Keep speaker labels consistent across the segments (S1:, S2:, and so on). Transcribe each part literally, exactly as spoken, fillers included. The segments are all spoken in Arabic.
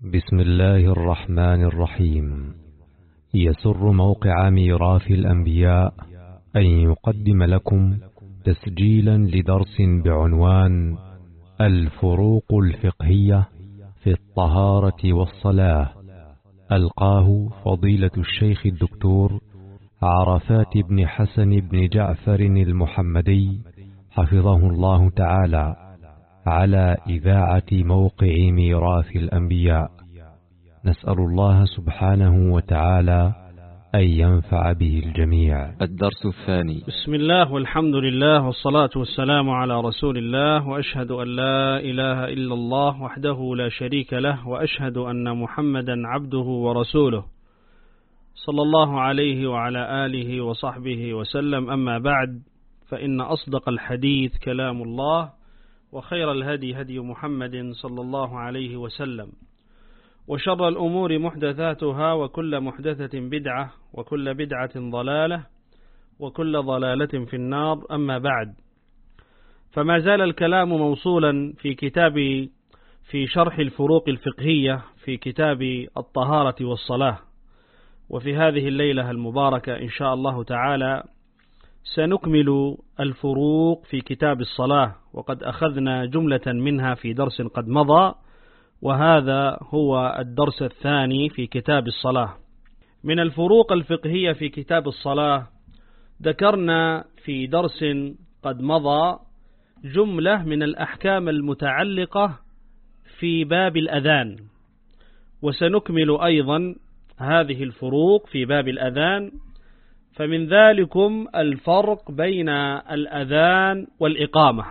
S1: بسم الله الرحمن الرحيم. يسر موقع ميراث الأنبياء أن يقدم لكم تسجيلا لدرس بعنوان الفروق الفقهية في الطهارة والصلاة، ألقاه فضيلة الشيخ الدكتور عرفات بن حسن بن جعفر المحمدي حفظه الله تعالى على إذاعة موقع ميراث الأنبياء. نسأل الله سبحانه وتعالى أن ينفع به الجميع.
S2: الدرس الثاني.
S3: بسم الله والحمد لله والصلاة والسلام على رسول الله، وأشهد أن لا إله إلا الله وحده لا شريك له، وأشهد أن محمدا عبده ورسوله صلى الله عليه وعلى آله وصحبه وسلم. أما بعد، فإن أصدق الحديث كلام الله، وخير الهدي هدي محمد صلى الله عليه وسلم، وشر الأمور محدثاتها، وكل محدثة بدعة، وكل بدعة ضلالة، وكل ضلالة في النار. أما بعد، فما زال الكلام موصولا في كتاب في شرح الفروق الفقهية في كتاب الطهارة والصلاة. وفي هذه الليلة المباركة إن شاء الله تعالى سنكمل الفروق في كتاب الصلاة، وقد أخذنا جملة منها في درس قد مضى، وهذا هو الدرس الثاني في كتاب الصلاة. من الفروق الفقهية في كتاب الصلاة ذكرنا في درس قد مضى جملة من الأحكام المتعلقة في باب الأذان، وسنكمل أيضا هذه الفروق في باب الأذان. فمن ذلكم الفرق بين الأذان والإقامة.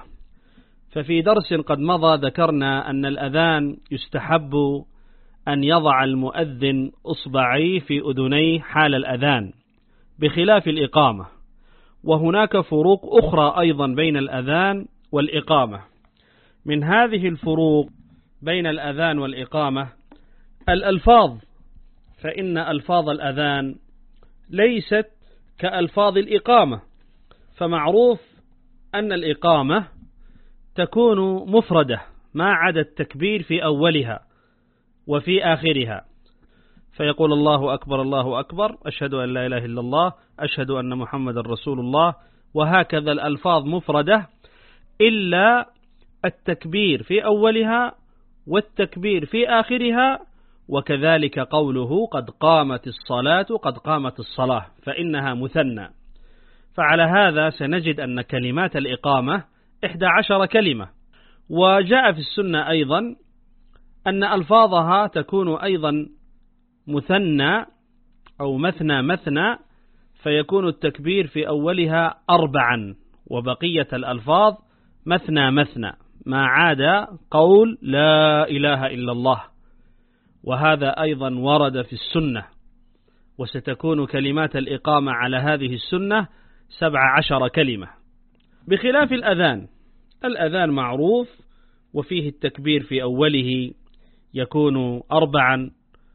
S3: ففي درس قد مضى ذكرنا أن الأذان يستحب أن يضع المؤذن أصبعيه في أذنيه حال الأذان بخلاف الإقامة، وهناك فروق أخرى أيضا بين الأذان والإقامة. من هذه الفروق بين الأذان والإقامة الألفاظ، فإن ألفاظ الأذان ليست كألفاظ الإقامة، فمعروف أن الإقامة تكون مفردة ما عدا التكبير في أولها وفي آخرها، فيقول الله أكبر الله أكبر، أشهد أن لا إله إلا الله، أشهد أن محمد رسول الله، وهكذا الألفاظ مفردة إلا التكبير في أولها والتكبير في آخرها، وكذلك قوله قد قامت الصلاة قد قامت الصلاة، فإنها مثنى. فعلى هذا سنجد أن كلمات الإقامة إحدى عشر كلمة، وجاء في السنة أيضا أن ألفاظها تكون أيضا مثنى أو مثنى مثنى، فيكون التكبير في أولها أربعا، وبقية الألفاظ مثنى مثنى ما عاد قول لا إله إلا الله، وهذا أيضا ورد في السنة. وستكون كلمات الإقامة على هذه السنة سبع عشر كلمة، بخلاف الأذان. الأذان معروف وفيه التكبير في أوله يكون أربعا،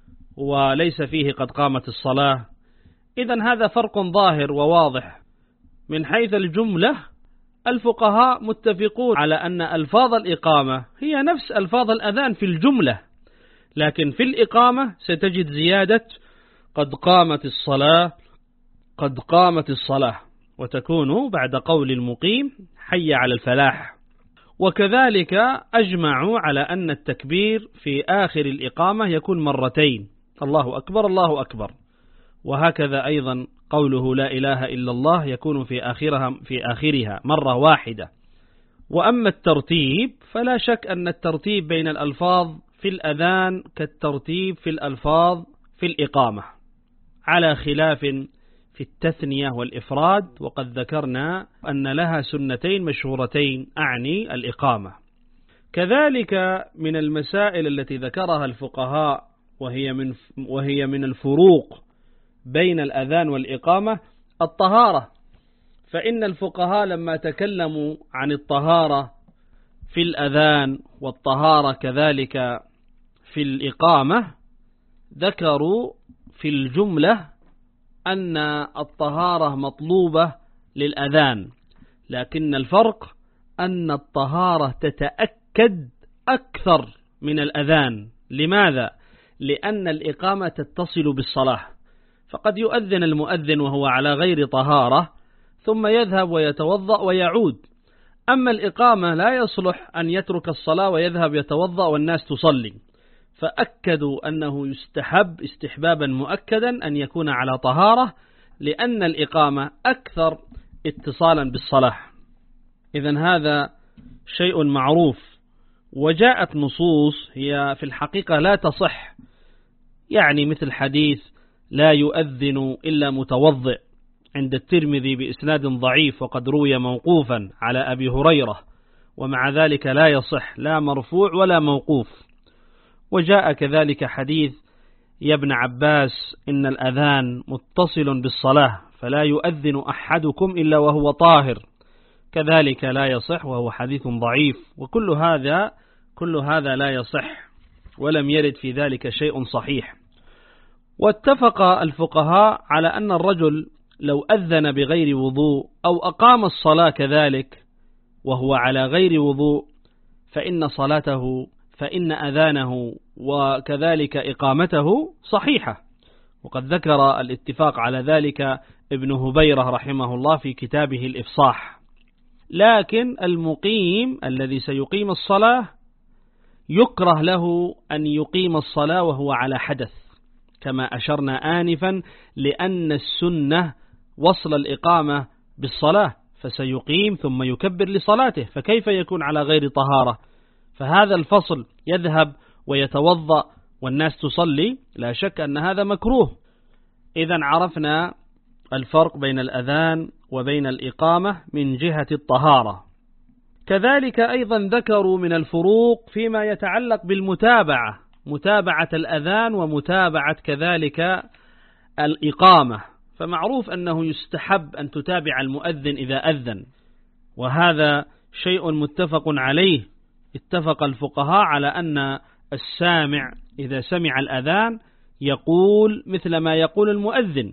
S3: وليس فيه قد قامت الصلاة. إذن هذا فرق ظاهر وواضح. من حيث الجملة الفقهاء متفقون على أن ألفاظ الإقامة هي نفس ألفاظ الأذان في الجملة، لكن في الإقامة ستجد زيادة قد قامت الصلاة قد قامت الصلاة، وتكون بعد قول المقيم حي على الفلاح. وكذلك أجمعوا على أن التكبير في آخر الإقامة يكون مرتين، الله أكبر الله أكبر، وهكذا أيضا قوله لا إله إلا الله يكون في آخرها في آخرها مرة واحدة. وأما الترتيب فلا شك أن الترتيب بين الألفاظ في الأذان كالترتيب في الألفاظ في الإقامة، على خلاف في التثنية والإفراد، وقد ذكرنا أن لها سنتين مشهورتين أعني الإقامة. كذلك من المسائل التي ذكرها الفقهاء وهي من وهي من الفروق بين الأذان والإقامة الطهارة. فإن الفقهاء لما تكلموا عن الطهارة في الأذان والطهارة كذلك في الإقامة ذكروا في الجملة أن الطهارة مطلوبة للأذان، لكن الفرق أن الطهارة تتأكد أكثر من الأذان. لماذا؟ لأن الإقامة تتصل بالصلاة، فقد يؤذن المؤذن وهو على غير طهارة ثم يذهب ويتوضأ ويعود. أما الإقامة لا يصلح أن يترك الصلاة ويذهب يتوضأ والناس تصلي، فأكدوا أنه يستحب استحبابا مؤكدا أن يكون على طهارة، لأن الإقامة أكثر اتصالا بالصلاة. إذن هذا شيء معروف. وجاءت نصوص هي في الحقيقة لا تصح، يعني مثل حديث لا يؤذن إلا متوضئ عند الترمذي بإسناد ضعيف، وقد روي موقوفا على أبي هريرة، ومع ذلك لا يصح لا مرفوع ولا موقوف. وجاء كذلك حديث يا ابن عباس إن الأذان متصل بالصلاة فلا يؤذن أحدكم إلا وهو طاهر، كذلك لا يصح وهو حديث ضعيف. وكل هذا كل هذا لا يصح ولم يرد في ذلك شيء صحيح. واتفق الفقهاء على أن الرجل لو أذن بغير وضوء أو أقام الصلاة كذلك وهو على غير وضوء فإن صلاته فإن أذانه وكذلك إقامته صحيحة. وقد ذكر الاتفاق على ذلك ابن هبيرة رحمه الله في كتابه الإفصاح. لكن المقيم الذي سيقيم الصلاة يكره له أن يقيم الصلاة وهو على حدث، كما أشرنا آنفا، لأن السنة وصل الإقامة بالصلاة، فسيقيم ثم يكبر لصلاته، فكيف يكون على غير طهارة؟ فهذا الفصل يذهب ويتوضأ والناس تصلي، لا شك أن هذا مكروه. إذن عرفنا الفرق بين الأذان وبين الإقامة من جهة الطهارة. كذلك أيضا ذكروا من الفروق فيما يتعلق بالمتابعة، متابعة الأذان ومتابعة كذلك الإقامة. فمعروف أنه يستحب أن تتابع المؤذن إذا أذن، وهذا شيء متفق عليه. اتفق الفقهاء على أن السامع إذا سمع الأذان يقول مثل ما يقول المؤذن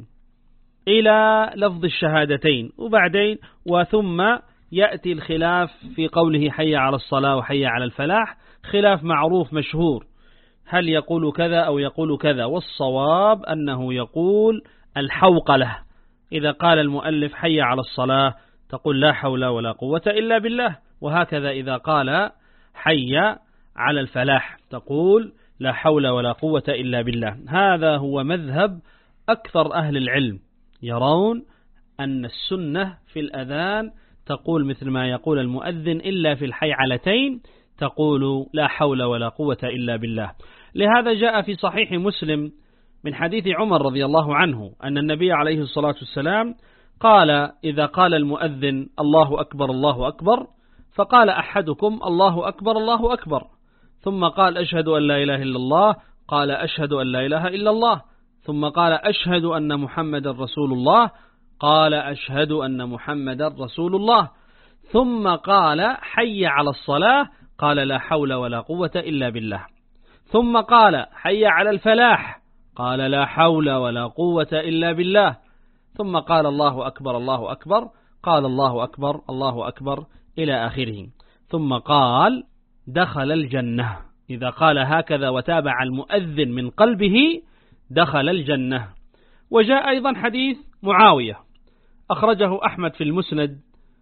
S3: إلى لفظ الشهادتين، وبعدين وثم يأتي الخلاف في قوله حي على الصلاة وحي على الفلاح، خلاف معروف مشهور، هل يقول كذا أو يقول كذا؟ والصواب أنه يقول الحوقلة. إذا قال المؤلف حي على الصلاة تقول لا حول ولا قوة إلا بالله، وهكذا إذا قال حي على الفلاح تقول لا حول ولا قوة إلا بالله. هذا هو مذهب أكثر أهل العلم، يرون أن السنة في الأذان تقول مثل ما يقول المؤذن، إلا في الحيعلتين تقول لا حول ولا قوة إلا بالله. لهذا جاء في صحيح مسلم من حديث عمر رضي الله عنه أن النبي عليه الصلاة والسلام قال إذا قال المؤذن الله أكبر الله أكبر فقال أحدكم الله أكبر الله أكبر، ثم قال أشهد أن لا إله إلا الله، قال أشهد أن لا إله إلا الله، ثم قال أشهد أن محمد رسول الله، قال أشهد أن محمد رسول الله، ثم قال حي على الصلاة، قال لا حول ولا قوة إلا بالله، ثم قال حي على الفلاح، قال لا حول ولا قوة إلا بالله، ثم قال الله أكبر الله أكبر، قال الله أكبر الله أكبر إلى آخره، ثم قال دخل الجنة. إذا قال هكذا وتابع المؤذن من قلبه دخل الجنة. وجاء أيضا حديث معاوية أخرجه أحمد في المسند،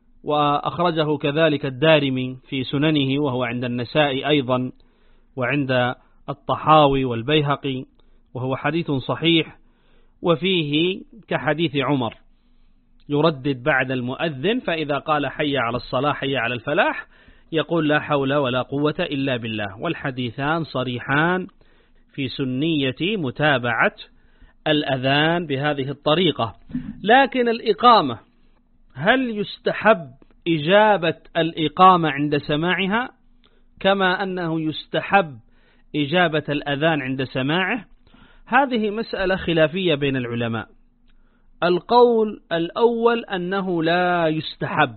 S3: وأخرجه كذلك الدارمي في سننه، وهو عند النسائي أيضا وعند الطحاوي والبيهقي، وهو حديث صحيح، وفيه كحديث عمر يردد بعد المؤذن، فإذا قال حي على الصلاة حي على الفلاح يقول لا حول ولا قوة إلا بالله. والحديثان صريحان في سنية متابعة الأذان بهذه الطريقة. لكن الإقامة، هل يستحب إجابة الإقامة عند سماعها كما أنه يستحب إجابة الأذان عند سماعه؟ هذه مسألة خلافية بين العلماء. القول الأول أنه لا يستحب،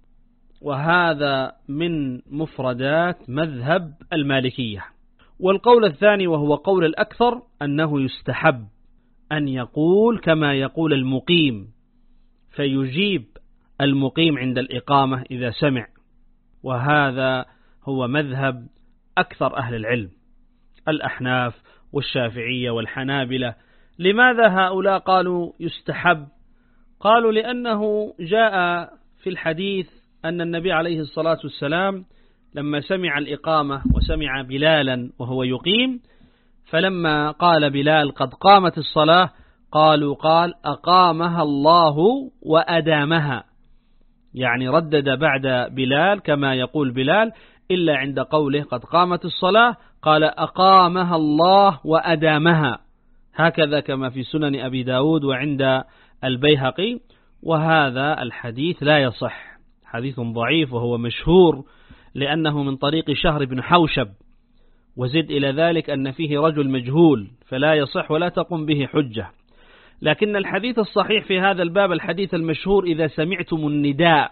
S3: وهذا من مفردات مذهب المالكية. والقول الثاني وهو قول الأكثر أنه يستحب أن يقول كما يقول المقيم، فيجيب المقيم عند الإقامة إذا سمع، وهذا هو مذهب أكثر أهل العلم، الأحناف والشافعية والحنابلة. لماذا هؤلاء قالوا يستحب؟ قالوا لأنه جاء في الحديث أن النبي عليه الصلاة والسلام لما سمع الإقامة وسمع بلالا وهو يقيم، فلما قال بلال قد قامت الصلاة قالوا قال أقامها الله وأدامها، يعني ردد بعد بلال كما يقول بلال، إلا عند قوله قد قامت الصلاة قال أقامها الله وأدامها، هكذا كما في سنن أبي داود وعند البيهقي. وهذا الحديث لا يصح، حديث ضعيف وهو مشهور لأنه من طريق شهر بن حوشب، وزد إلى ذلك أن فيه رجل مجهول فلا يصح ولا تقوم به حجة. لكن الحديث الصحيح في هذا الباب الحديث المشهور إذا سمعتم النداء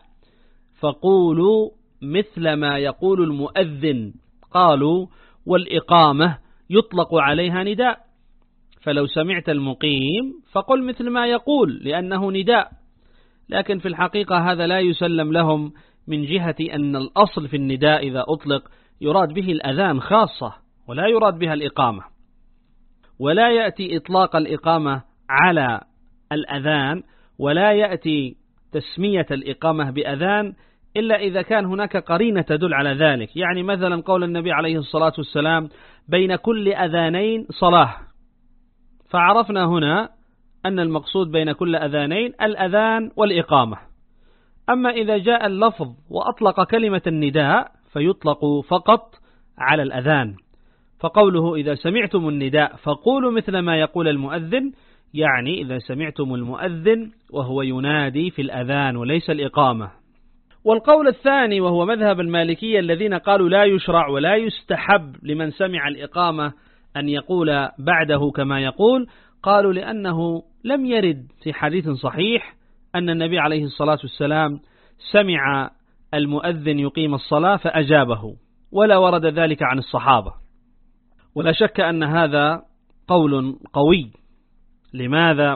S3: فقولوا مثل ما يقول المؤذن. قالوا والإقامة يطلق عليها نداء، فلو سمعت المقيم فقل مثل ما يقول لأنه نداء. لكن في الحقيقة هذا لا يسلم لهم من جهة أن الأصل في النداء إذا أطلق يراد به الأذان خاصة ولا يراد بها الإقامة، ولا يأتي إطلاق الإقامة على الأذان، ولا يأتي تسمية الإقامة بأذان إلا إذا كان هناك قرينة تدل على ذلك. يعني مثلا قول النبي عليه الصلاة والسلام بين كل أذانين صلاة، فعرفنا هنا أن المقصود بين كل أذانين الأذان والإقامة. أما إذا جاء اللفظ وأطلق كلمة النداء فيطلق فقط على الأذان، فقوله إذا سمعتم النداء فقولوا مثل ما يقول المؤذن، يعني إذا سمعتم المؤذن وهو ينادي في الأذان وليس الإقامة. والقول الثاني وهو مذهب المالكية الذين قالوا لا يشرع ولا يستحب لمن سمع الإقامة أن يقول بعده كما يقول، قالوا لأنه لم يرد في حديث صحيح أن النبي عليه الصلاة والسلام سمع المؤذن يقيم الصلاة فأجابه، ولا ورد ذلك عن الصحابة. ولا شك أن هذا قول قوي. لماذا؟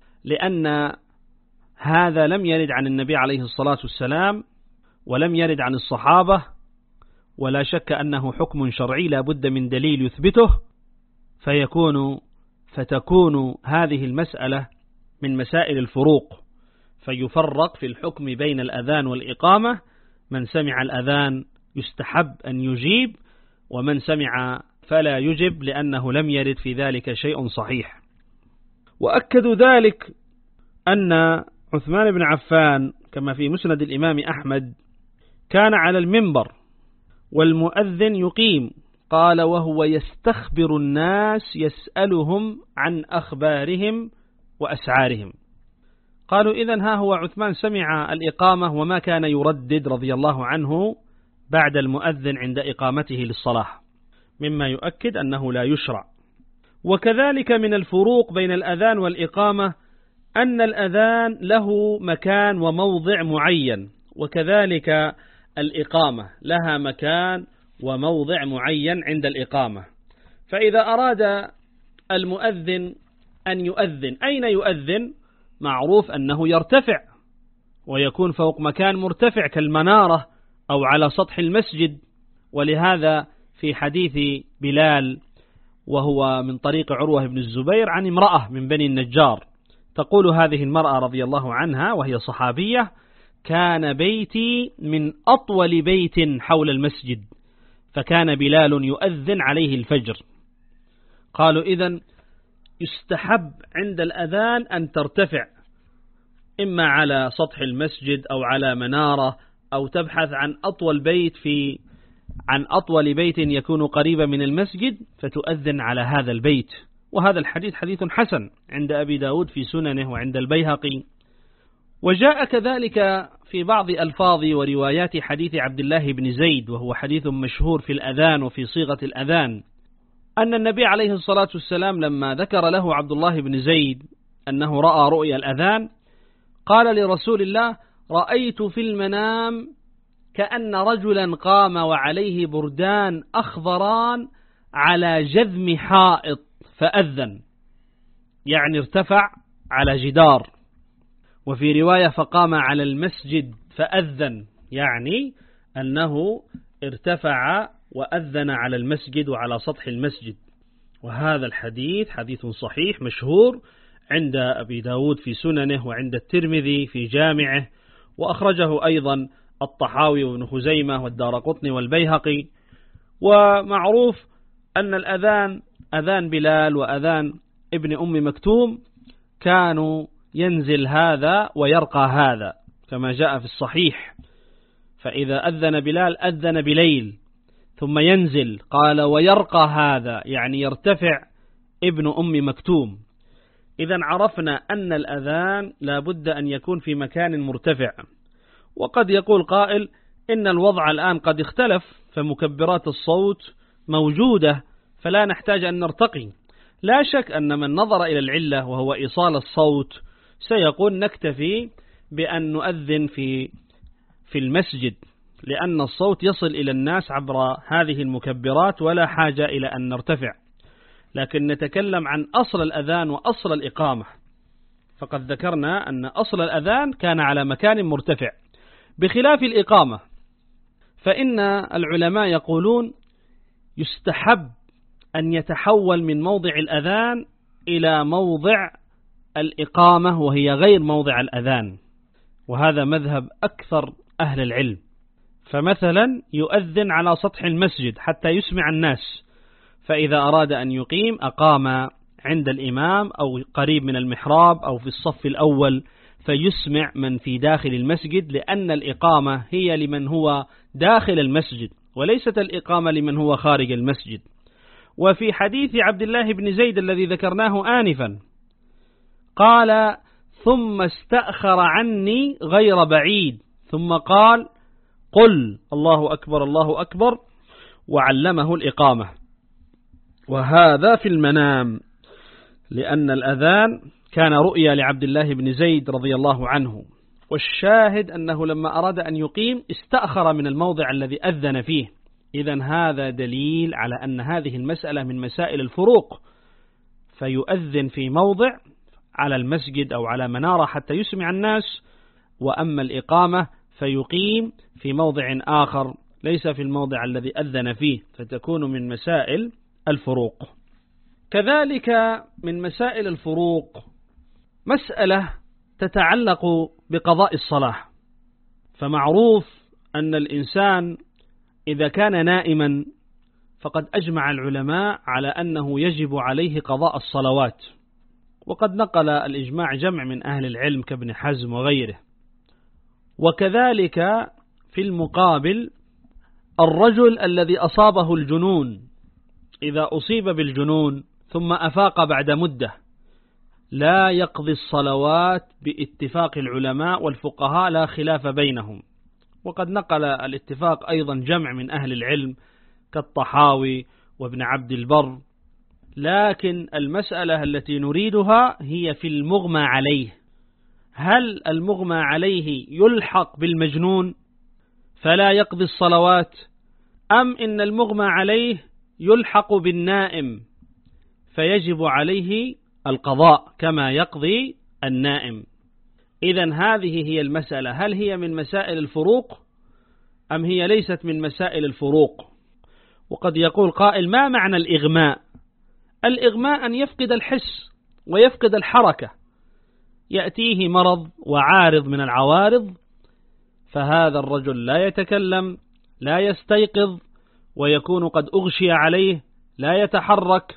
S3: لأن هذا لم يرد عن النبي عليه الصلاة والسلام ولم يرد عن الصحابة، ولا شك أنه حكم شرعي لا بد من دليل يثبته، فيكون فتكون هذه المسألة من مسائل الفروق، فيفرق في الحكم بين الأذان والإقامة. من سمع الأذان يستحب أن يجيب، ومن سمع فلا يجب لأنه لم يرد في ذلك شيء صحيح. وأكدوا ذلك أن عثمان بن عفان كما في مسند الإمام أحمد كان على المنبر والمؤذن يقيم، قال وهو يستخبر الناس يسألهم عن أخبارهم وأسعارهم. قالوا إذن ها هو عثمان سمع الإقامة وما كان يردد رضي الله عنه بعد المؤذن عند إقامته للصلاة، مما يؤكد أنه لا يشرع. وكذلك من الفروق بين الأذان والإقامة أن الأذان له مكان وموضع معين، وكذلك الإقامة لها مكان وموضع معين عند الإقامة. فإذا أراد المؤذن أن يؤذن، أين يؤذن؟ معروف أنه يرتفع ويكون فوق مكان مرتفع كالمنارة أو على سطح المسجد. ولهذا في حديث بلال وهو من طريق عروة بن الزبير عن امرأة من بني النجار، تقول هذه المرأة رضي الله عنها وهي صحابية: كان بيتي من أطول بيت حول المسجد، فكان بلال يؤذن عليه الفجر. قالوا إذن يستحب عند الأذان أن ترتفع إما على سطح المسجد أو على منارة، أو تبحث عن أطول بيت في عن أطول بيت يكون قريبا من المسجد فتؤذن على هذا البيت. وهذا الحديث حديث حسن عند أبي داود في سننه وعند البيهقي. وجاء كذلك في بعض ألفاظ وروايات حديث عبد الله بن زيد، وهو حديث مشهور في الأذان وفي صيغة الأذان، أن النبي عليه الصلاة والسلام لما ذكر له عبد الله بن زيد أنه رأى رؤيا الأذان قال لرسول الله: رأيت في المنام كأن رجلا قام وعليه بردان أخضران على جذم حائط فأذن، يعني ارتفع على جدار. وفي رواية فقام على المسجد فأذن، يعني أنه ارتفع وأذن على المسجد وعلى سطح المسجد. وهذا الحديث حديث صحيح مشهور عند أبي داود في سننه، وعند الترمذي في جامعه، وأخرجه أيضا الطحاوي وابن خزيمة والدارقطني والبيهقي. ومعروف أن الأذان أذان بلال وأذان ابن أم مكتوم كانوا ينزل هذا ويرقى هذا كما جاء في الصحيح، فإذا أذن بلال أذن بليل ثم ينزل، قال ويرقى هذا يعني يرتفع ابن أم مكتوم. إذا عرفنا أن الأذان لا بد أن يكون في مكان مرتفع. وقد يقول قائل إن الوضع الآن قد اختلف، فمكبرات الصوت موجودة فلا نحتاج أن نرتقي. لا شك أن من نظر إلى العلة وهو إيصال الصوت سيقول نكتفي بأن نؤذن في في المسجد، لأن الصوت يصل إلى الناس عبر هذه المكبرات ولا حاجة إلى أن نرتفع. لكن نتكلم عن أصل الأذان وأصل الإقامة، فقد ذكرنا أن أصل الأذان كان على مكان مرتفع بخلاف الإقامة، فإن العلماء يقولون يستحب أن يتحول من موضع الأذان إلى موضع الإقامة وهي غير موضع الأذان، وهذا مذهب أكثر أهل العلم. فمثلا يؤذن على سطح المسجد حتى يسمع الناس، فإذا أراد أن يقيم أقام عند الإمام أو قريب من المحراب أو في الصف الأول فيسمع من في داخل المسجد، لأن الإقامة هي لمن هو داخل المسجد وليست الإقامة لمن هو خارج المسجد. وفي حديث عبد الله بن زيد الذي ذكرناه آنفا قال ثم استأخر عني غير بعيد ثم قال قل الله أكبر الله أكبر، وعلمه الإقامة، وهذا في المنام، لأن الأذان كان رؤيا لعبد الله بن زيد رضي الله عنه. والشاهد أنه لما أراد أن يقيم استأخر من الموضع الذي أذن فيه. إذن هذا دليل على أن هذه المسألة من مسائل الفروق، فيؤذن في موضع على المسجد أو على منارة حتى يسمع الناس، وأما الإقامة فيقيم في موضع آخر ليس في الموضع الذي أذن فيه، فتكون من مسائل الفروق. كذلك من مسائل الفروق مسألة تتعلق بقضاء الصلاة. فمعروف أن الإنسان إذا كان نائما فقد أجمع العلماء على أنه يجب عليه قضاء الصلوات، وقد نقل الإجماع جمع من أهل العلم كابن حزم وغيره. وكذلك في المقابل الرجل الذي أصابه الجنون، إذا أصيب بالجنون ثم أفاق بعد مدة لا يقضي الصلوات باتفاق العلماء والفقهاء لا خلاف بينهم. وقد نقل الاتفاق أيضا جمع من أهل العلم كالطحاوي وابن عبد البر. لكن المسألة التي نريدها هي في المغمى عليه، هل المغمى عليه يلحق بالمجنون فلا يقضي الصلوات، أم إن المغمى عليه يلحق بالنائم فيجب عليه القضاء كما يقضي النائم؟ إذن هذه هي المسألة، هل هي من مسائل الفروق أم هي ليست من مسائل الفروق؟ وقد يقول قائل ما معنى الإغماء؟ الإغماء أن يفقد الحس ويفقد الحركة، يأتيه مرض وعارض من العوارض، فهذا الرجل لا يتكلم لا يستيقظ ويكون قد أغشي عليه لا يتحرك.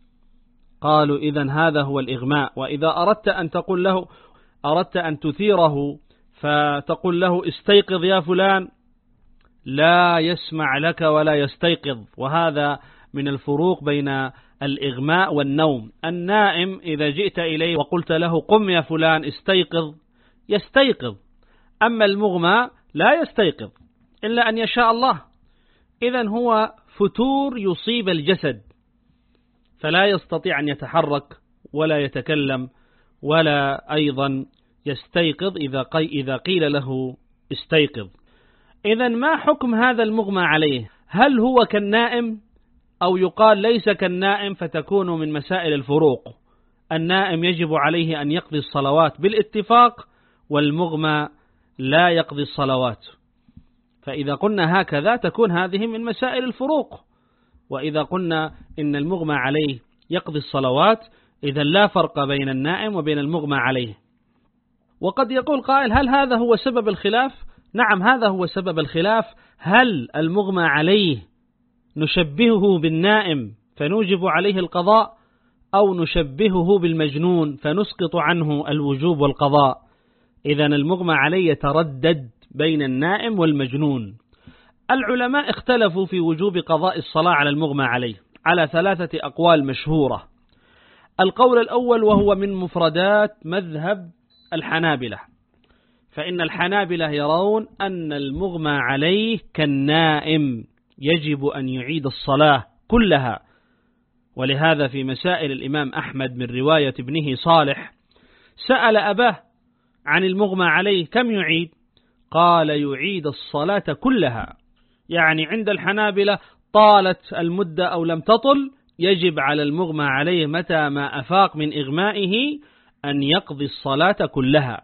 S3: قالوا إذن هذا هو الإغماء. وإذا أردت أن تقول له أردت أن تثيره فتقول له استيقظ يا فلان لا يسمع لك ولا يستيقظ. وهذا من الفروق بين الإغماء والنوم. النائم إذا جئت إليه وقلت له قم يا فلان استيقظ يستيقظ، أما المغمى لا يستيقظ إلا أن يشاء الله. إذن هو فتور يصيب الجسد فلا يستطيع أن يتحرك ولا يتكلم ولا أيضا يستيقظ إذا إذا قيل له استيقظ. إذن ما حكم هذا المغمى عليه؟ هل هو كالنائم أو يقال ليس كالنائم فتكون من مسائل الفروق؟ النائم يجب عليه أن يقضي الصلوات بالاتفاق، والمغمى لا يقضي الصلوات. فإذا قلنا هكذا تكون هذه من مسائل الفروق. وإذا قلنا إن المغمى عليه يقضي الصلوات، إذا لا فرق بين النائم وبين المغمى عليه. وقد يقول قائل: هل هذا هو سبب الخلاف؟ نعم، هذا هو سبب الخلاف. هل المغمى عليه نشبهه بالنائم فنوجب عليه القضاء، أو نشبهه بالمجنون فنسقط عنه الوجوب والقضاء؟ إذن المغمى عليه يتردد بين النائم والمجنون. العلماء اختلفوا في وجوب قضاء الصلاة على المغمى عليه على ثلاثة أقوال مشهورة. القول الأول وهو من مفردات مذهب الحنابلة، فإن الحنابلة يرون أن المغمى عليه كالنائم يجب أن يعيد الصلاة كلها. ولهذا في مسائل الإمام أحمد من رواية ابنه صالح سأل أباه عن المغمى عليه كم يعيد؟ قال: يعيد الصلاة كلها. يعني عند الحنابلة طالت المدة أو لم تطل، يجب على المغمى عليه متى ما أفاق من إغمائه أن يقضي الصلاة كلها.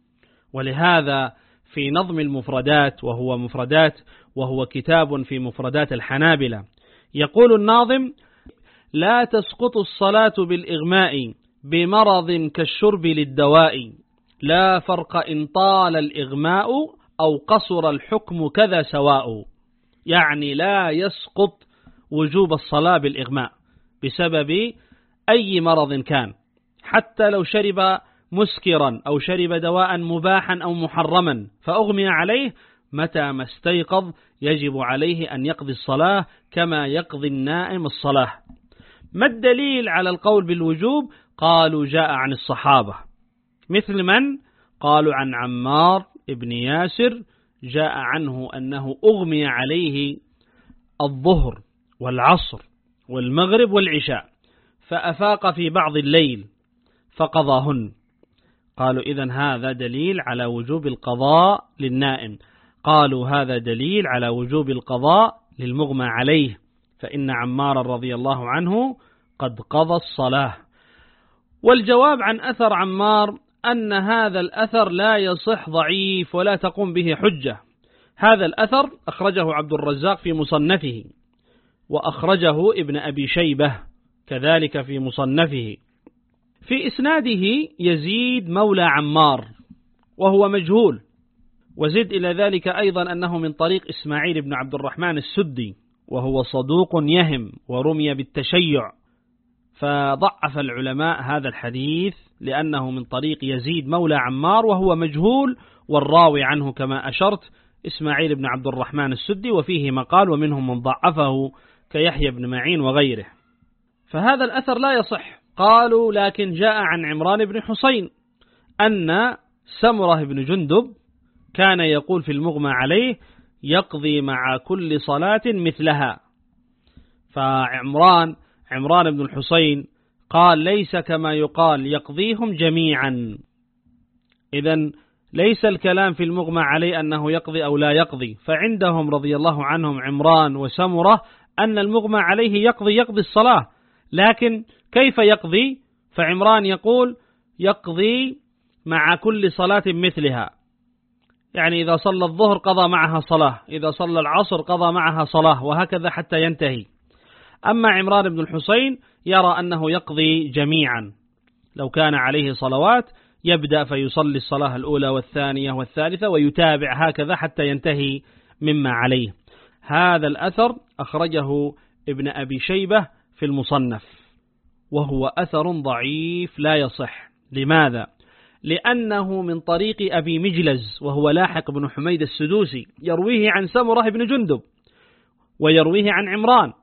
S3: ولهذا في نظم المفردات، وهو مفردات وهو كتاب في مفردات الحنابلة، يقول الناظم: لا تسقط الصلاة بالإغماء بمرض كالشرب للدواء، لا فرق إن طال الإغماء أو قصر الحكم كذا سواء. يعني لا يسقط وجوب الصلاة بالإغماء بسبب أي مرض كان، حتى لو شرب مسكرا أو شرب دواء مباحا أو محرما فأغمي عليه، متى ما استيقظ يجب عليه أن يقضي الصلاة كما يقضي النائم الصلاة. ما الدليل على القول بالوجوب؟ قالوا: جاء عن الصحابة. مثل من؟ قالوا عن عمار ابن ياسر، جاء عنه أنه أغمي عليه الظهر والعصر والمغرب والعشاء فأفاق في بعض الليل فقضاهن. قالوا: إذن هذا دليل على وجوب القضاء للنائم. قالوا: هذا دليل على وجوب القضاء للمغمى عليه، فإن عمار رضي الله عنه قد قضى الصلاة. والجواب عن أثر عمار أن هذا الأثر لا يصح، ضعيف ولا تقوم به حجة. هذا الأثر أخرجه عبد الرزاق في مصنفه، وأخرجه ابن أبي شيبة كذلك في مصنفه. في إسناده يزيد مولى عمار وهو مجهول، وزد إلى ذلك أيضا أنه من طريق إسماعيل بن عبد الرحمن السدي وهو صدوق يهم ورمي بالتشيع، فضعف العلماء هذا الحديث لأنه من طريق يزيد مولى عمار وهو مجهول، والراوي عنه كما أشرت إسماعيل بن عبد الرحمن السدي، وفيه مقال ومنهم من ضعفه كيحيى بن معين وغيره. فهذا الأثر لا يصح. قالوا: لكن جاء عن عمران بن حسين أن سمرة بن جندب كان يقول في المغمى عليه: يقضي مع كل صلاة مثلها. فعمران عمران بن الحسين قال: ليس كما يقال يقضيهم جميعا. إذن ليس الكلام في المغمى عليه أنه يقضي أو لا يقضي، فعندهم رضي الله عنهم عمران وسمرة أن المغمى عليه يقضي يقضي الصلاة، لكن كيف يقضي؟ فعمران يقول: يقضي مع كل صلاة مثلها، يعني إذا صلى الظهر قضى معها صلاة، إذا صلى العصر قضى معها صلاة، وهكذا حتى ينتهي. أما عمران بن الحسين يرى أنه يقضي جميعا، لو كان عليه صلوات يبدأ فيصلي الصلاة الأولى والثانية والثالثة ويتابع هكذا حتى ينتهي مما عليه. هذا الأثر أخرجه ابن أبي شيبة في المصنف، وهو أثر ضعيف لا يصح. لماذا؟ لأنه من طريق أبي مجلز وهو لاحق بن حميد السدوسي، يرويه عن سمرة بن جندب ويرويه عن عمران،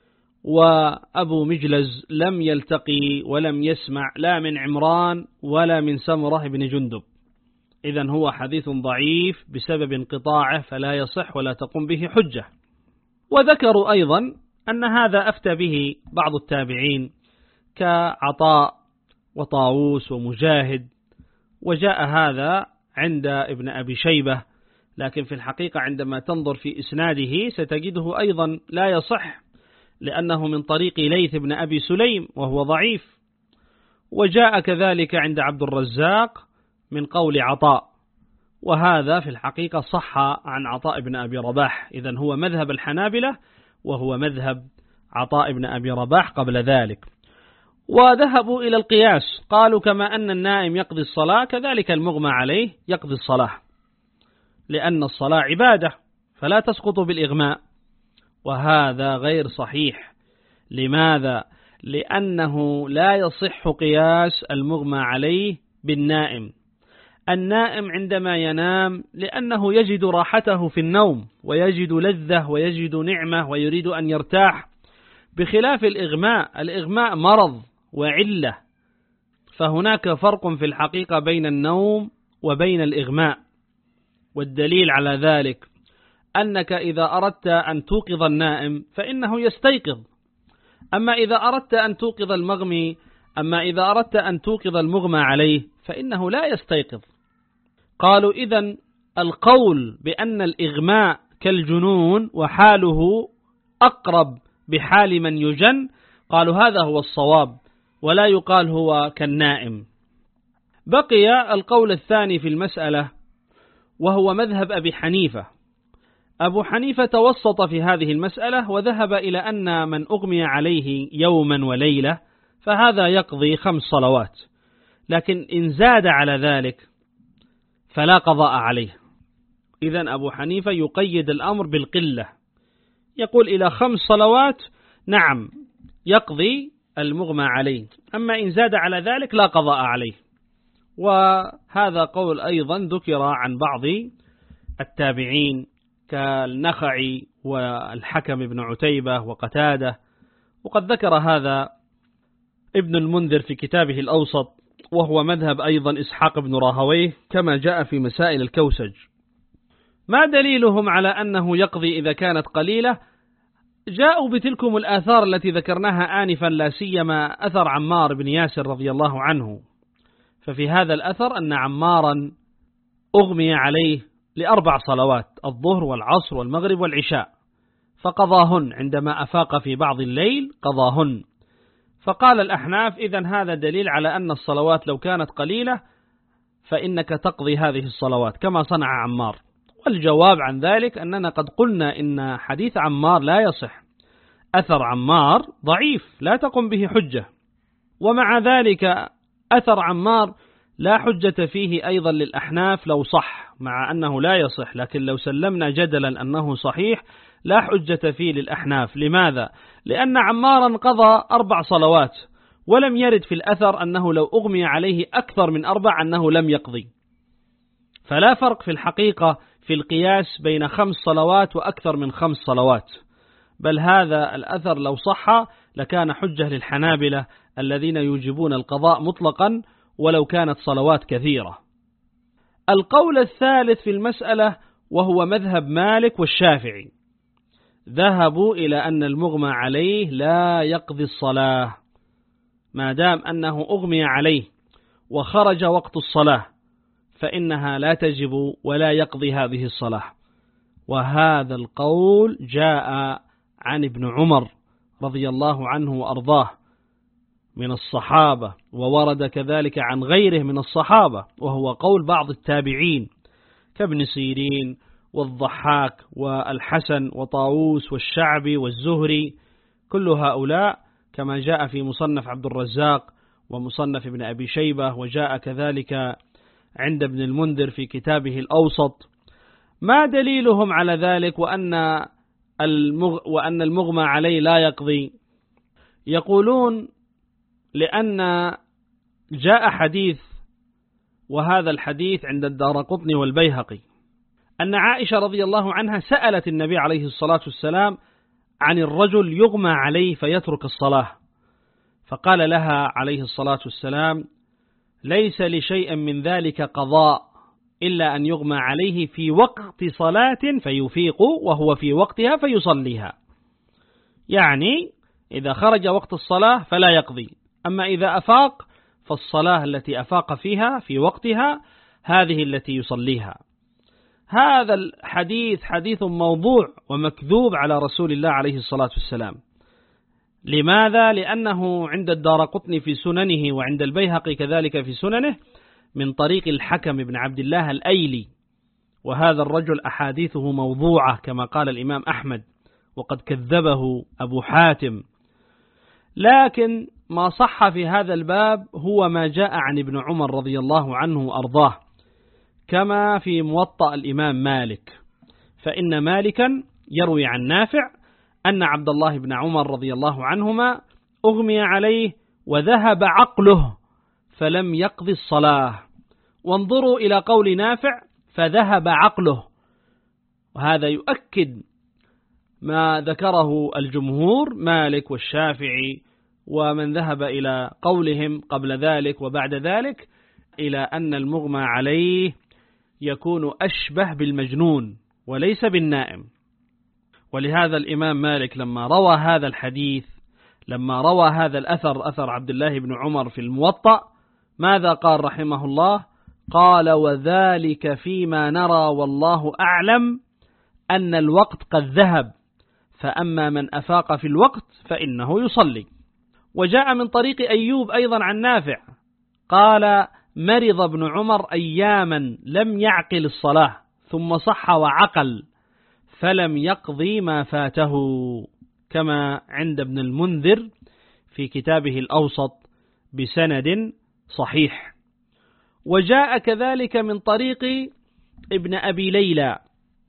S3: وأبو مجلز لم يلتقي ولم يسمع لا من عمران ولا من سمرة بن جندب، إذن هو حديث ضعيف بسبب انقطاعه فلا يصح ولا تقوم به حجة. وذكروا أيضا أن هذا أفتى به بعض التابعين كعطاء وطاووس ومجاهد، وجاء هذا عند ابن أبي شيبة، لكن في الحقيقة عندما تنظر في إسناده ستجده أيضا لا يصح، لأنه من طريق ليث بن أبي سليم وهو ضعيف. وجاء كذلك عند عبد الرزاق من قول عطاء، وهذا في الحقيقة صح عن عطاء بن أبي رباح، إذن هو مذهب الحنابلة وهو مذهب عطاء بن أبي رباح قبل ذلك. وذهبوا إلى القياس، قالوا كما أن النائم يقضي الصلاة كذلك المغمى عليه يقضي الصلاة، لأن الصلاة عبادة فلا تسقط بالإغماء، وهذا غير صحيح. لماذا؟ لأنه لا يصح قياس المغمى عليه بالنائم. النائم عندما ينام لأنه يجد راحته في النوم ويجد لذة ويجد نعمة ويريد أن يرتاح، بخلاف الإغماء. الإغماء مرض وعلة، فهناك فرق في الحقيقة بين النوم وبين الإغماء. والدليل على ذلك أنك إذا أردت أن توقظ النائم فإنه يستيقظ، أما إذا أردت أن توقظ المغمي أما إذا أردت أن توقظ المغمى عليه فإنه لا يستيقظ. قالوا إذن القول بأن الإغماء كالجنون وحاله أقرب بحال من يجن، قالوا هذا هو الصواب، ولا يقال هو كالنائم. بقي القول الثاني في المسألة وهو مذهب أبي حنيفة. أبو حنيفة توسط في هذه المسألة وذهب إلى أن من أغمي عليه يوما وليلة فهذا يقضي خمس صلوات، لكن إن زاد على ذلك فلا قضاء عليه. إذن أبو حنيفة يقيد الأمر بالقلة، يقول إلى خمس صلوات نعم يقضي المغمى عليه، أما إن زاد على ذلك لا قضاء عليه. وهذا قول أيضا ذكر عن بعض التابعين كالنخعي والحكم بن عتيبة وقتادة، وقد ذكر هذا ابن المنذر في كتابه الأوسط، وهو مذهب أيضا إسحاق بن راهويه كما جاء في مسائل الكوسج. ما دليلهم على أنه يقضي إذا كانت قليلة؟ جاءوا بتلكم الآثار التي ذكرناها آنفا، لا سيما أثر عمار بن ياسر رضي الله عنه. ففي هذا الأثر أن عمارا أغمي عليه لأربع صلوات، الظهر والعصر والمغرب والعشاء، فقضاهن عندما أفاق في بعض الليل قضاهن. فقال الأحناف إذن هذا دليل على أن الصلوات لو كانت قليلة فإنك تقضي هذه الصلوات كما صنع عمار. والجواب عن ذلك أننا قد قلنا إن حديث عمار لا يصح، أثر عمار ضعيف لا تقم به حجة، ومع ذلك أثر عمار لا حجة فيه أيضا للأحناف لو صح، مع أنه لا يصح، لكن لو سلمنا جدلا أنه صحيح لا حجة فيه للأحناف. لماذا؟ لأن عمارا قضى أربع صلوات، ولم يرد في الأثر أنه لو أغمي عليه أكثر من أربع أنه لم يقضي، فلا فرق في الحقيقة في القياس بين خمس صلوات وأكثر من خمس صلوات، بل هذا الأثر لو صح لكان حجة للحنابلة الذين يوجبون القضاء مطلقا ولو كانت صلوات كثيرة. القول الثالث في المسألة وهو مذهب مالك والشافعي، ذهبوا إلى أن المغمى عليه لا يقضي الصلاة ما دام أنه أغمي عليه وخرج وقت الصلاة، فإنها لا تجب ولا يقضي هذه الصلاة. وهذا القول جاء عن ابن عمر رضي الله عنه وأرضاه من الصحابة، وورد كذلك عن غيره من الصحابة، وهو قول بعض التابعين كابن سيرين والضحاك والحسن وطاووس والشعبي والزهري، كل هؤلاء كما جاء في مصنف عبد الرزاق ومصنف ابن أبي شيبة، وجاء كذلك عند ابن المنذر في كتابه الأوسط. ما دليلهم على ذلك وأن المغ وأن المغمى عليه لا يقضي؟ يقولون لأن جاء حديث، وهذا الحديث عند الدارقطني والبيهقي، أن عائشة رضي الله عنها سألت النبي عليه الصلاة والسلام عن الرجل يغمى عليه فيترك الصلاة، فقال لها عليه الصلاة والسلام ليس لشيء من ذلك قضاء إلا أن يغمى عليه في وقت صلاة فيفيق وهو في وقتها فيصليها، يعني إذا خرج وقت الصلاة فلا يقضي، أما إذا أفاق فالصلاة التي أفاق فيها في وقتها هذه التي يصليها. هذا الحديث حديث موضوع ومكذوب على رسول الله عليه الصلاة والسلام. لماذا؟ لأنه عند الدارقطني في سننه وعند البيهقي كذلك في سننه من طريق الحكم بن عبد الله الأيلي، وهذا الرجل أحاديثه موضوعة كما قال الإمام أحمد، وقد كذبه أبو حاتم. لكن ما صح في هذا الباب هو ما جاء عن ابن عمر رضي الله عنه وأرضاه، كما في موطأ الإمام مالك، فإن مالكا يروي عن نافع أن عبد الله بن عمر رضي الله عنهما أغمي عليه وذهب عقله فلم يقضي الصلاة. وانظروا إلى قول نافع فذهب عقله، وهذا يؤكد ما ذكره الجمهور مالك والشافعي ومن ذهب إلى قولهم قبل ذلك وبعد ذلك، إلى أن المغمى عليه يكون أشبه بالمجنون وليس بالنائم. ولهذا الإمام مالك لما روى هذا الحديث، لما روى هذا الأثر، أثر عبد الله بن عمر في الموطأ، ماذا قال رحمه الله؟ قال: وذلك فيما نرى والله أعلم أن الوقت قد ذهب، فأما من أفاق في الوقت فإنه يصلي. وجاء من طريق أيوب أيضا عن نافع قال: مرض ابن عمر أياما لم يعقل الصلاة ثم صح وعقل فلم يقضي ما فاته، كما عند ابن المنذر في كتابه الأوسط بسند صحيح. وجاء كذلك من طريق ابن أبي ليلى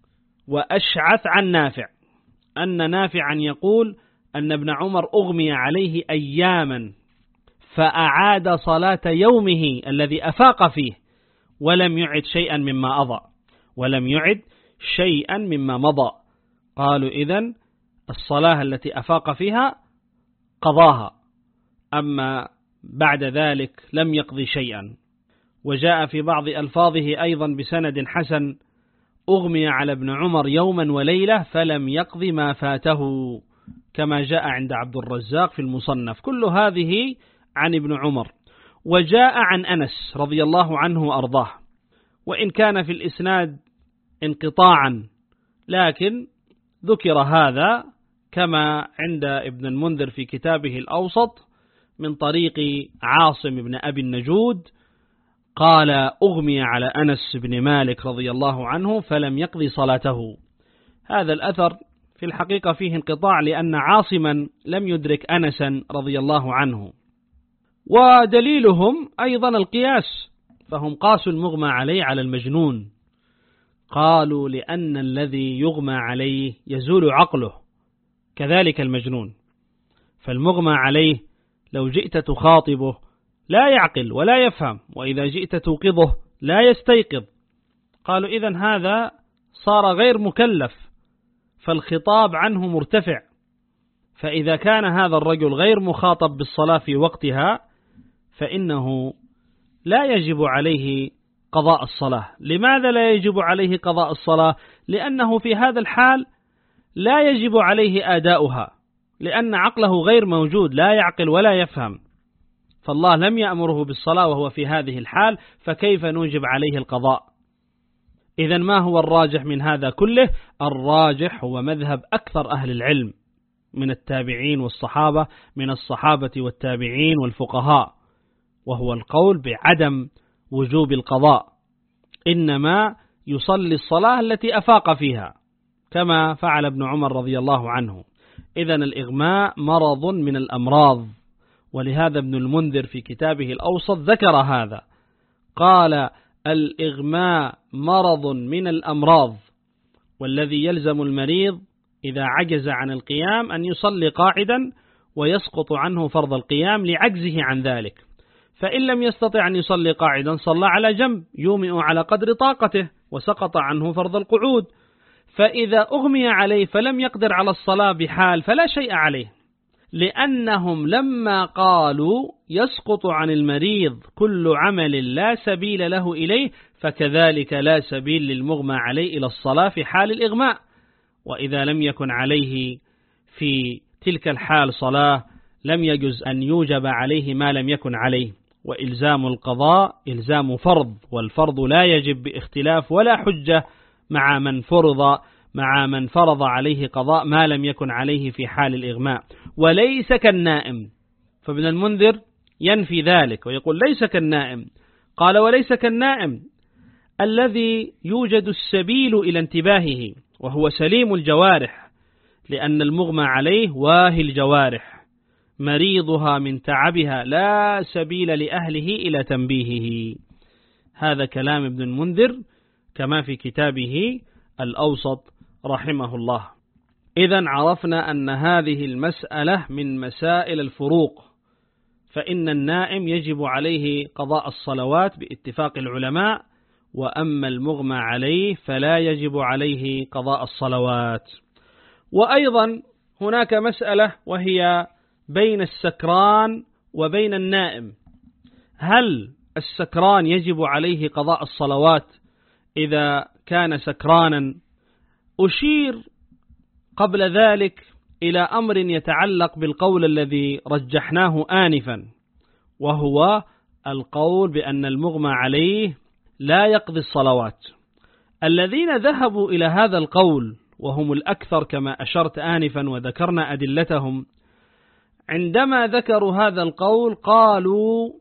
S3: وأشعث عن نافع أن نافعا يقول أن ابن عمر أغمي عليه أياما فأعاد صلاة يومه الذي أفاق فيه ولم يعد شيئا مما أضع ولم يعد شيئا مما مضى. قالوا إذن الصلاة التي أفاق فيها قضاها، أما بعد ذلك لم يقضي شيئا. وجاء في بعض ألفاظه أيضا بسند حسن: أغمي على ابن عمر يوما وليلة فلم يقضي ما فاته، كما جاء عند عبد الرزاق في المصنف. كل هذه عن ابن عمر. وجاء عن أنس رضي الله عنه وأرضاه، وإن كان في الإسناد انقطاعا، لكن ذكر هذا كما عند ابن المنذر في كتابه الأوسط من طريق عاصم بن أبي النجود قال: أغمي على أنس بن مالك رضي الله عنه فلم يقضي صلاته. هذا الأثر في الحقيقة فيه انقطاع، لأن عاصما لم يدرك أنسا رضي الله عنه. ودليلهم أيضا القياس، فهم قاسوا المغمى عليه على المجنون، قالوا لأن الذي يغمى عليه يزول عقله، كذلك المجنون. فالمغمى عليه لو جئت تخاطبه لا يعقل ولا يفهم، وإذا جئت توقظه لا يستيقظ. قالوا إذن هذا صار غير مكلف، فالخطاب عنه مرتفع. فإذا كان هذا الرجل غير مخاطب بالصلاة في وقتها فإنه لا يجب عليه قضاء الصلاة. لماذا لا يجب عليه قضاء الصلاة؟ لأنه في هذا الحال لا يجب عليه آداؤها، لأن عقله غير موجود، لا يعقل ولا يفهم، فالله لم يأمره بالصلاة وهو في هذه الحال، فكيف نوجب عليه القضاء؟ إذن ما هو الراجح من هذا كله؟ الراجح هو مذهب أكثر أهل العلم من التابعين والصحابة، من الصحابة والتابعين والفقهاء، وهو القول بعدم وجوب القضاء، إنما يصلي الصلاة التي أفاق فيها كما فعل ابن عمر رضي الله عنه. إذن الإغماء مرض من الأمراض، ولهذا ابن المنذر في كتابه الأوسط ذكر هذا، قال: الإغماء مرض من الأمراض، والذي يلزم المريض إذا عجز عن القيام أن يصلي قاعدا ويسقط عنه فرض القيام لعجزه عن ذلك، فإن لم يستطع أن يصلي قاعدا صلى على جنب يومئ على قدر طاقته وسقط عنه فرض القعود. فإذا أغمي عليه فلم يقدر على الصلاة بحال فلا شيء عليه، لأنهم لما قالوا يسقط عن المريض كل عمل لا سبيل له إليه، فكذلك لا سبيل للمغمى عليه إلى الصلاة في حال الإغماء. وإذا لم يكن عليه في تلك الحال صلاة لم يجوز أن يوجب عليه ما لم يكن عليه. وإلزام القضاء إلزام فرض، والفرض لا يجب باختلاف ولا حجة مع من فرض مع من فرض عليه قضاء ما لم يكن عليه في حال الإغماء، وليس كالنائم. فابن المنذر ينفي ذلك ويقول ليس كالنائم. قال: وليس كالنائم الذي يوجد السبيل إلى انتباهه وهو سليم الجوارح، لأن المغمى عليه واهي الجوارح مريضها من تعبها لا سبيل لأهله إلى تنبيهه. هذا كلام ابن المنذر كما في كتابه الأوسط رحمه الله. إذن عرفنا أن هذه المسألة من مسائل الفروق، فإن النائم يجب عليه قضاء الصلوات باتفاق العلماء، وأما المغمى عليه فلا يجب عليه قضاء الصلوات. وأيضا هناك مسألة وهي بين السكران وبين النائم، هل السكران يجب عليه قضاء الصلوات إذا كان سكرانا؟ أشير قبل ذلك إلى أمر يتعلق بالقول الذي رجحناه آنفا، وهو القول بأن المغمى عليه لا يقضي الصلوات. الذين ذهبوا إلى هذا القول وهم الأكثر كما أشرت آنفا وذكرنا أدلتهم، عندما ذكروا هذا القول قالوا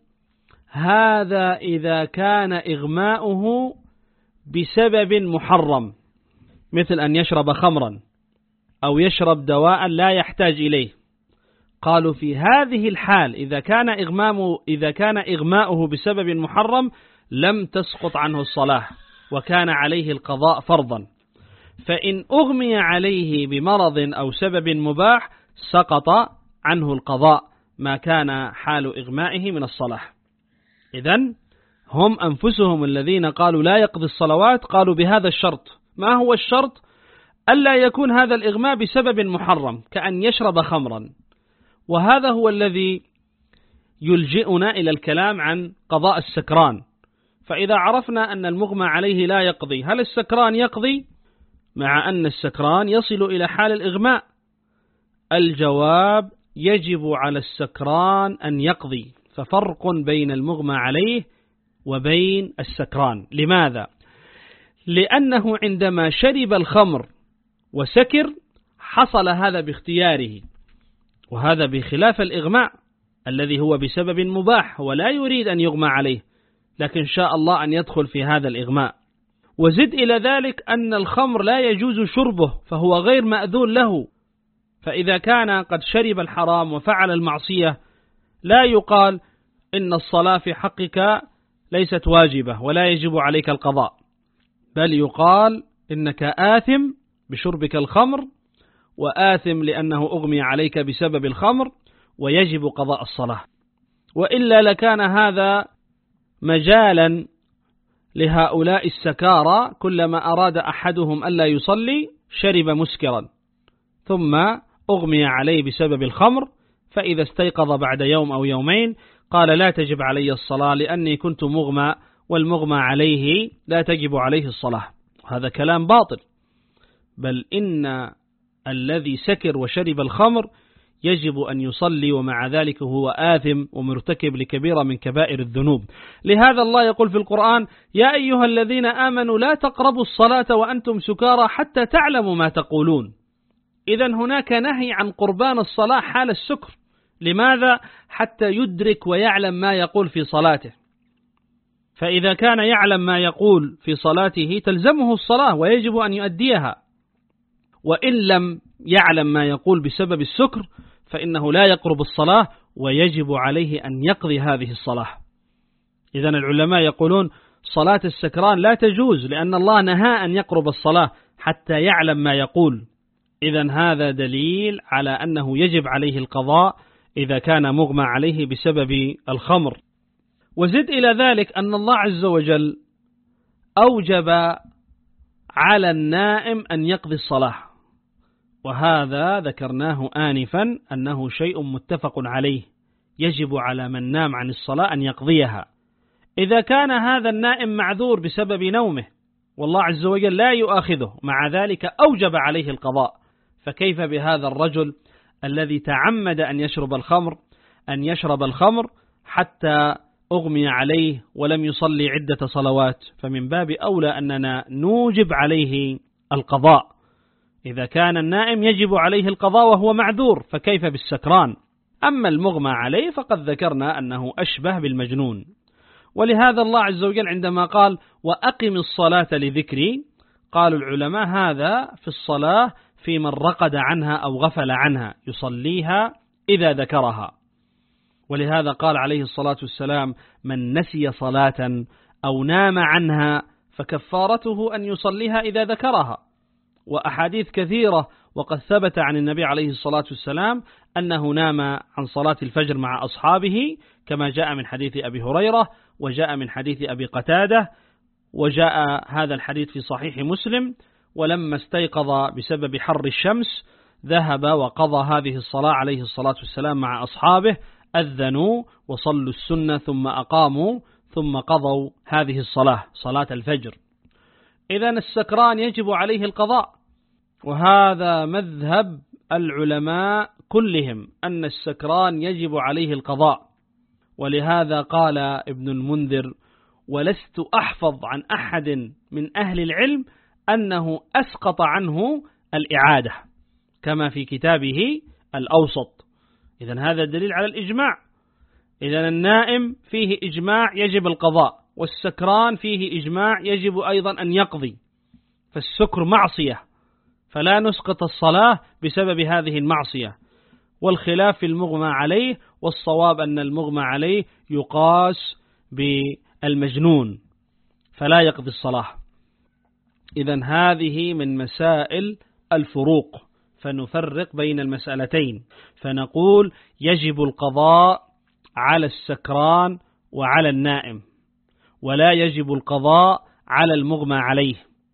S3: هذا إذا كان إغماؤه بسبب محرم، مثل أن يشرب خمرا أو يشرب دواء لا يحتاج إليه. قالوا في هذه الحال إذا كان إغماؤه إذا كان إغماؤه بسبب محرم لم تسقط عنه الصلاة وكان عليه القضاء فرضا، فإن أغمي عليه بمرض أو سبب مباح سقط عنه القضاء ما كان حال إغمائه من الصلاة. إذن هم أنفسهم الذين قالوا لا يقضي الصلوات قالوا بهذا الشرط. ما هو الشرط؟ ألا يكون هذا الإغماء بسبب محرم كأن يشرب خمرا، وهذا هو الذي يلجئنا إلى الكلام عن قضاء السكران. فإذا عرفنا أن المغمى عليه لا يقضي، هل السكران يقضي؟ مع أن السكران يصل إلى حال الإغماء. الجواب يجب على السكران أن يقضي، ففرق بين المغمى عليه وبين السكران. لماذا؟ لأنه عندما شرب الخمر وسكر حصل هذا باختياره، وهذا بخلاف الإغماء الذي هو بسبب مباح، هو لا يريد أن يغمى عليه لكن شاء الله أن يدخل في هذا الإغماء. وزد إلى ذلك أن الخمر لا يجوز شربه فهو غير مأذون له، فإذا كان قد شرب الحرام وفعل المعصية لا يقال إن الصلاة في حقك ليست واجبة ولا يجب عليك القضاء، بل يقال إنك آثم بشربك الخمر وآثم لأنه أغمي عليك بسبب الخمر ويجب قضاء الصلاة. وإلا لكان هذا مجالا لهؤلاء السكارى، كلما أراد أحدهم ألا يصلي شرب مسكرا ثم أغمي عليه بسبب الخمر، فإذا استيقظ بعد يوم أو يومين قال لا تجب علي الصلاة لأني كنت مغمى، والمغمى عليه لا تجب عليه الصلاة. هذا كلام باطل، بل إن الذي سكر وشرب الخمر يجب أن يصلي، ومع ذلك هو آثم ومرتكب لكبيرة من كبائر الذنوب. لهذا الله يقول في القرآن يا أيها الذين آمنوا لا تقربوا الصلاة وأنتم سكارى حتى تعلموا ما تقولون. إذن هناك نهي عن قربان الصلاة حال السكر. لماذا؟ حتى يدرك ويعلم ما يقول في صلاته، فإذا كان يعلم ما يقول في صلاته تلزمه الصلاة ويجب أن يؤديها، وإن لم يعلم ما يقول بسبب السكر فإنه لا يقرب الصلاة ويجب عليه أن يقضي هذه الصلاة. إذن العلماء يقولون صلاة السكران لا تجوز لأن الله نهى أن يقرب الصلاة حتى يعلم ما يقول. إذن هذا دليل على أنه يجب عليه القضاء إذا كان مغمى عليه بسبب الخمر. وزد إلى ذلك أن الله عز وجل أوجب على النائم أن يقضي الصلاة، وهذا ذكرناه آنفا أنه شيء متفق عليه، يجب على من نام عن الصلاة أن يقضيها. إذا كان هذا النائم معذور بسبب نومه والله عز وجل لا يؤاخذه، مع ذلك أوجب عليه القضاء، فكيف بهذا الرجل الذي تعمد أن يشرب الخمر أن يشرب الخمر حتى أغمي عليه ولم يصلي عدة صلوات؟ فمن باب أولى أننا نوجب عليه القضاء. إذا كان النائم يجب عليه القضاء وهو معذور، فكيف بالسكران؟ أما المغمى عليه فقد ذكرنا أنه أشبه بالمجنون. ولهذا الله عز وجل عندما قال وأقم الصلاة لذكري، قالوا العلماء هذا في الصلاة في من رقد عنها أو غفل عنها، يصليها إذا ذكرها. ولهذا قال عليه الصلاة والسلام: من نسي صلاة أو نام عنها فكفارته أن يصليها إذا ذكرها. وأحاديث كثيرة وقد ثبت عن النبي عليه الصلاة والسلام أنه نام عن صلاة الفجر مع أصحابه، كما جاء من حديث أبي هريرة، وجاء من حديث أبي قتادة، وجاء هذا الحديث في صحيح مسلم. ولما استيقظ بسبب حر الشمس ذهب وقضى هذه الصلاة عليه الصلاة والسلام مع أصحابه، أذنوا وصلوا السنة ثم أقاموا ثم قضوا هذه الصلاة، صلاة الفجر. إذن السكران يجب عليه القضاء، وهذا مذهب العلماء كلهم أن السكران يجب عليه القضاء. ولهذا قال ابن المنذر: ولست أحفظ عن أحد من أهل العلم أنه أسقط عنه الإعادة، كما في كتابه الأوسط. إذن هذا دليل على الإجماع. إذن النائم فيه إجماع يجب القضاء، والسكران فيه إجماع يجب أيضا أن يقضي. فالسكر معصية، فلا نسقط الصلاة بسبب هذه المعصية. والخلاف في المغمى عليه، والصواب أن المغمى عليه يقاس بالمجنون فلا يقضي الصلاة. إذن هذه من مسائل الفروق، فنفرق بين المسألتين، فنقول يجب القضاء على السكران وعلى النائم، ولا يجب القضاء على المغمى عليه.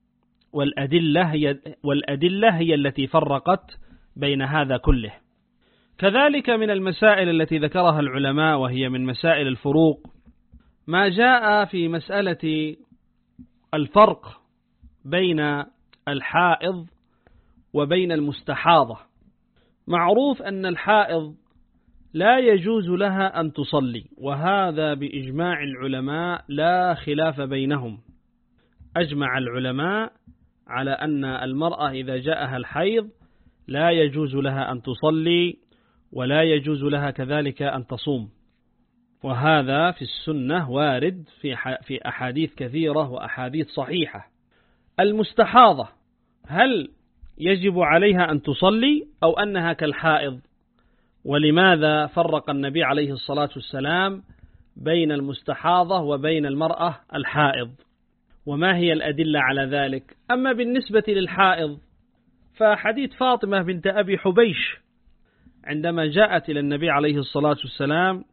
S3: والأدلة هي, والأدلة هي التي فرقت بين هذا كله. كذلك من المسائل التي ذكرها العلماء وهي من مسائل الفروق ما جاء في مسألة الفرق بين الحائض وبين المستحاضة. معروف أن الحائض لا يجوز لها أن تصلي، وهذا بإجماع العلماء لا خلاف بينهم. أجمع العلماء على أن المرأة إذا جاءها الحيض لا يجوز لها أن تصلي، ولا يجوز لها كذلك أن تصوم. وهذا في السنة وارد في في أحاديث كثيرة وأحاديث صحيحة. المستحاضة هل يجب عليها أن تصلي أو أنها كالحائض؟ ولماذا فرق النبي عليه الصلاة والسلام بين المستحاضة وبين المرأة الحائض؟ وما هي الأدلة على ذلك؟ أما بالنسبة للحائض فحديث فاطمة بنت أبي حبيش عندما جاءت إلى النبي عليه الصلاة والسلام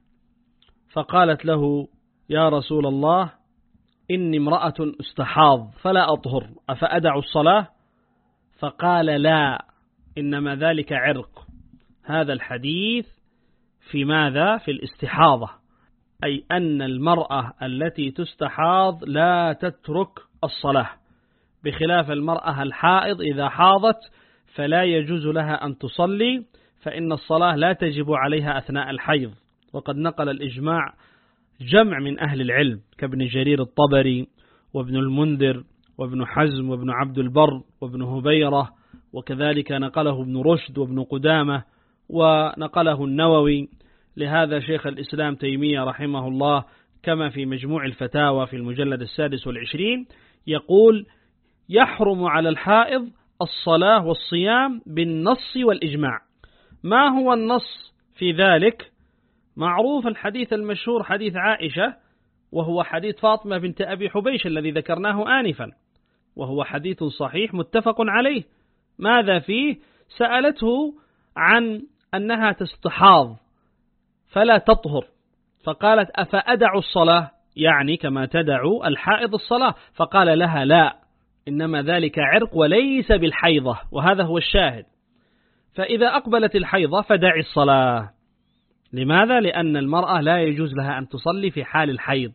S3: فقالت له: يا رسول الله، إني امرأة استحاض فلا أطهر، أفأدع الصلاة؟ فقال: لا، إنما ذلك عرق. هذا الحديث في ماذا؟ في الاستحاضة، أي أن المرأة التي تستحاض لا تترك الصلاة، بخلاف المرأة الحائض إذا حاضت فلا يجوز لها أن تصلي، فإن الصلاة لا تجب عليها أثناء الحيض. وقد نقل الإجماع جمع من أهل العلم كابن جرير الطبري وابن المنذر وابن حزم وابن عبد البر وابن هبيرة، وكذلك نقله ابن رشد وابن قدامة ونقله النووي. لهذا شيخ الإسلام تيمية رحمه الله كما في مجموع الفتاوى في المجلد السادس والعشرين يقول: يحرم على الحائض الصلاة والصيام بالنص والإجماع. ما هو النص في ذلك؟ معروف الحديث المشهور حديث عائشة، وهو حديث فاطمة بنت أبي حبيش الذي ذكرناه آنفا، وهو حديث صحيح متفق عليه. ماذا فيه؟ سألته عن أنها تستحاض فلا تطهر، فقالت: أفأدع الصلاة؟ يعني كما تدع الحائض الصلاة. فقال لها: لا، إنما ذلك عرق وليس بالحيضة، وهذا هو الشاهد. فإذا أقبلت الحيضة فدع الصلاة. لماذا؟ لأن المرأة لا يجوز لها أن تصلي في حال الحيض.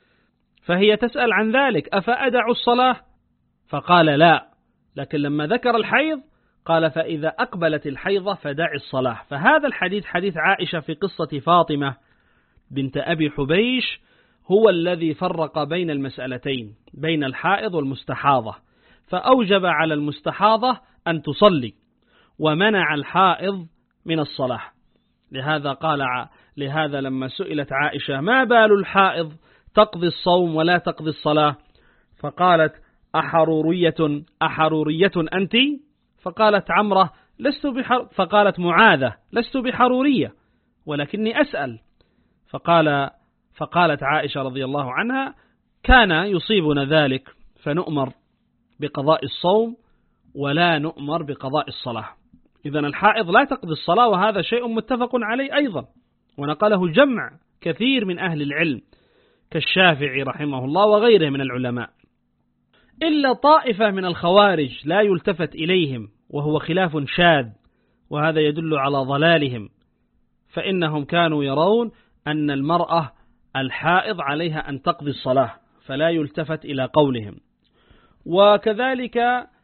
S3: فهي تسأل عن ذلك: أفأدع الصلاة؟ فقال: لا، لكن لما ذكر الحيض قال: فإذا أقبلت الحيضة فدع الصلاة. فهذا الحديث حديث عائشة في قصة فاطمة بنت أبي حبيش هو الذي فرق بين المسألتين، بين الحائض والمستحاضة، فأوجب على المستحاضة أن تصلي ومنع الحائض من الصلاة. لهذا قال لهذا لما سئلت عائشة: ما بال الحائض تقضي الصوم ولا تقضي الصلاة؟ فقالت: أحرورية أحرورية أنت؟ فقالت عمرة: لست بحر فقالت معاذة لست بحرورية ولكني أسأل. فقال فقالت عائشة رضي الله عنها كان يصيبنا ذلك فنؤمر بقضاء الصوم ولا نؤمر بقضاء الصلاة. إذن الحائض لا تقضي الصلاة، وهذا شيء متفق عليه أيضا، ونقله جمع كثير من أهل العلم كالشافعي رحمه الله وغيره من العلماء، إلا طائفة من الخوارج لا يلتفت إليهم، وهو خلاف شاذ، وهذا يدل على ضلالهم، فإنهم كانوا يرون أن المرأة الحائض عليها أن تقضي الصلاة فلا يلتفت إلى قولهم. وكذلك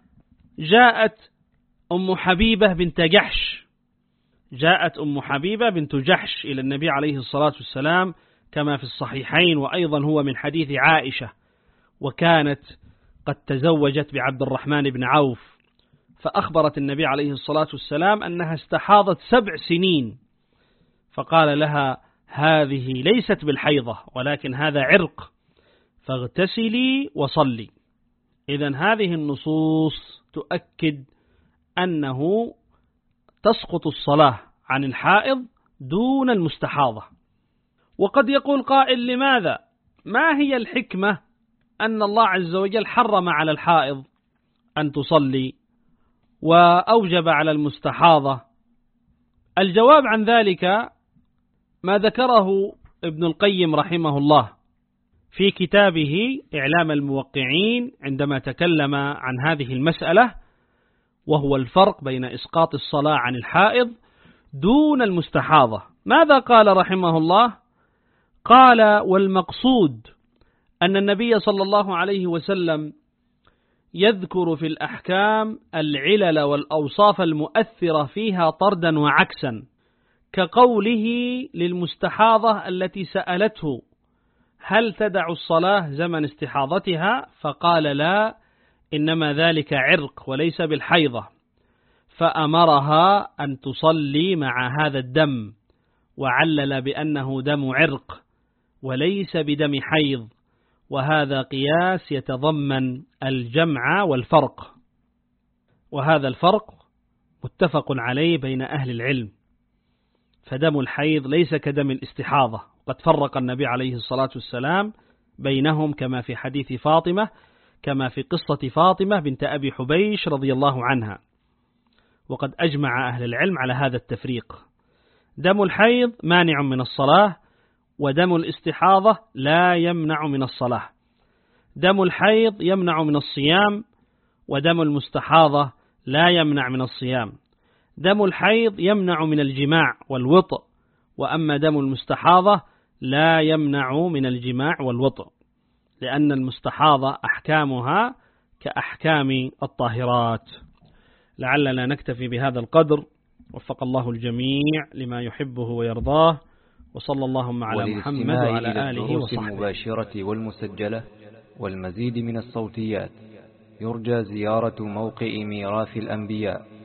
S3: جاءت أم حبيبة بنت جحش جاءت أم حبيبة بنت جحش إلى النبي عليه الصلاة والسلام كما في الصحيحين، وأيضا هو من حديث عائشة، وكانت قد تزوجت بعبد الرحمن بن عوف، فأخبرت النبي عليه الصلاة والسلام أنها استحاضت سبع سنين، فقال لها هذه ليست بالحيضة ولكن هذا عرق، فاغتسلي وصلي. إذن هذه النصوص تؤكد أنه تسقط الصلاة عن الحائض دون المستحاضة. وقد يقول قائل لماذا؟ ما هي الحكمة أن الله عز وجل حرم على الحائض أن تصلي وأوجب على المستحاضة؟ الجواب عن ذلك ما ذكره ابن القيم رحمه الله في كتابه إعلام الموقعين عندما تكلم عن هذه المسألة، وهو الفرق بين إسقاط الصلاة عن الحائض دون المستحاضة. ماذا قال رحمه الله؟ قال والمقصود أن النبي صلى الله عليه وسلم يذكر في الأحكام العلل والأوصاف المؤثرة فيها طردا وعكسا، كقوله للمستحاضة التي سألته هل تدع الصلاة زمن استحاضتها؟ فقال لا، إنما ذلك عرق وليس بالحيضة، فأمرها أن تصلي مع هذا الدم، وعلل بأنه دم عرق وليس بدم حيض، وهذا قياس يتضمن الجمع والفرق، وهذا الفرق متفق عليه بين أهل العلم، فدم الحيض ليس كدم الاستحاضة، قد فرق النبي عليه الصلاة والسلام بينهم كما في حديث فاطمة، كما في قصة فاطمة بنت أبي حبيش رضي الله عنها، وقد أجمع أهل العلم على هذا التفريق. دم الحيض مانع من الصلاة، ودم الاستحاضة لا يمنع من الصلاة. دم الحيض يمنع من الصيام، ودم المستحاضة لا يمنع من الصيام. دم الحيض يمنع من الجماع والوطء، وأما دم المستحاضة لا يمنع من الجماع والوطء، لأن المستحاضة أحكامها كأحكام الطاهرات. لعلنا نكتفي بهذا القدر، وفق الله الجميع لما يحبه ويرضاه، وصلى اللهم على محمد وعلى آله وصحبه.
S1: المباشرة والمسجلة والمزيد من الصوتيات يرجى زيارة موقع ميراث الأنبياء